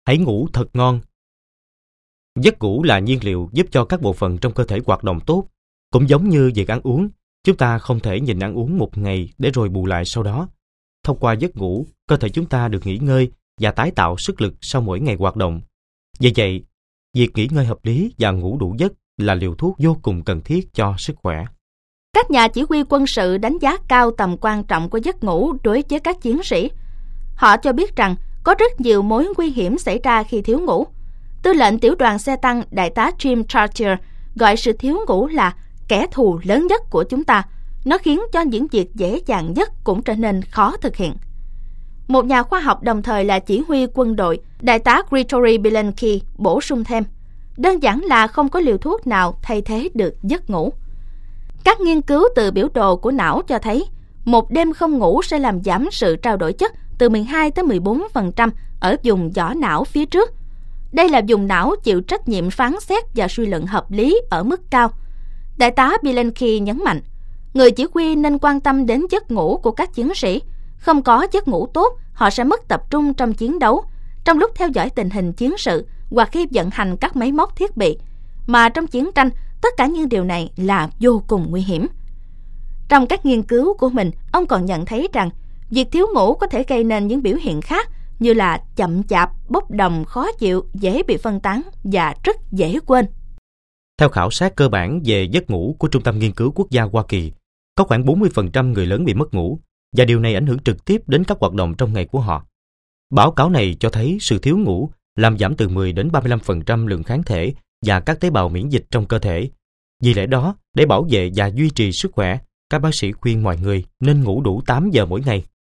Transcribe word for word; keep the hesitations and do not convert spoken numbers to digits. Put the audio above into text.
Hãy ngủ thật ngon. Giấc ngủ là nhiên liệu giúp cho các bộ phận trong cơ thể hoạt động tốt. Cũng giống như việc ăn uống, chúng ta không thể nhịn ăn uống một ngày để rồi bù lại sau đó. Thông qua giấc ngủ, cơ thể chúng ta được nghỉ ngơi và tái tạo sức lực sau mỗi ngày hoạt động. Vì vậy, việc nghỉ ngơi hợp lý và ngủ đủ giấc là liều thuốc vô cùng cần thiết cho sức khỏe. Các nhà chỉ huy quân sự đánh giá cao tầm quan trọng của giấc ngủ đối với các chiến sĩ. Họ cho biết rằng có rất nhiều mối nguy hiểm xảy ra khi thiếu ngủ. Tư lệnh tiểu đoàn xe tăng đại tá Jim Chartier gọi sự thiếu ngủ là kẻ thù lớn nhất của chúng ta. Nó khiến cho những việc dễ dàng nhất cũng trở nên khó thực hiện. Một nhà khoa học đồng thời là chỉ huy quân đội, đại tá Grigory Bilenki bổ sung thêm, đơn giản là không có liều thuốc nào thay thế được giấc ngủ. Các nghiên cứu từ biểu đồ của não cho thấy, một đêm không ngủ sẽ làm giảm sự trao đổi chất từ mười hai tới mười bốn phần trăm ở vùng vỏ não phía trước. Đây là vùng não chịu trách nhiệm phán xét và suy luận hợp lý ở mức cao. Đại tá Bilenki nhấn mạnh, người chỉ huy nên quan tâm đến giấc ngủ của các chiến sĩ. Không có giấc ngủ tốt, họ sẽ mất tập trung trong chiến đấu, trong lúc theo dõi tình hình chiến sự hoặc khi vận hành các máy móc thiết bị. Mà trong chiến tranh, tất cả những điều này là vô cùng nguy hiểm. Trong các nghiên cứu của mình, ông còn nhận thấy rằng việc thiếu ngủ có thể gây nên những biểu hiện khác như là chậm chạp, bốc đồng, khó chịu, dễ bị phân tán và rất dễ quên. Theo khảo sát cơ bản về giấc ngủ của Trung tâm Nghiên cứu Quốc gia Hoa Kỳ, có khoảng bốn mươi phần trăm người lớn bị mất ngủ, và điều này ảnh hưởng trực tiếp đến các hoạt động trong ngày của họ. Báo cáo này cho thấy sự thiếu ngủ làm giảm từ mười đến ba mươi lăm phần trăm lượng kháng thể và các tế bào miễn dịch trong cơ thể. Vì lẽ đó, để bảo vệ và duy trì sức khỏe, các bác sĩ khuyên mọi người nên ngủ đủ tám giờ mỗi ngày.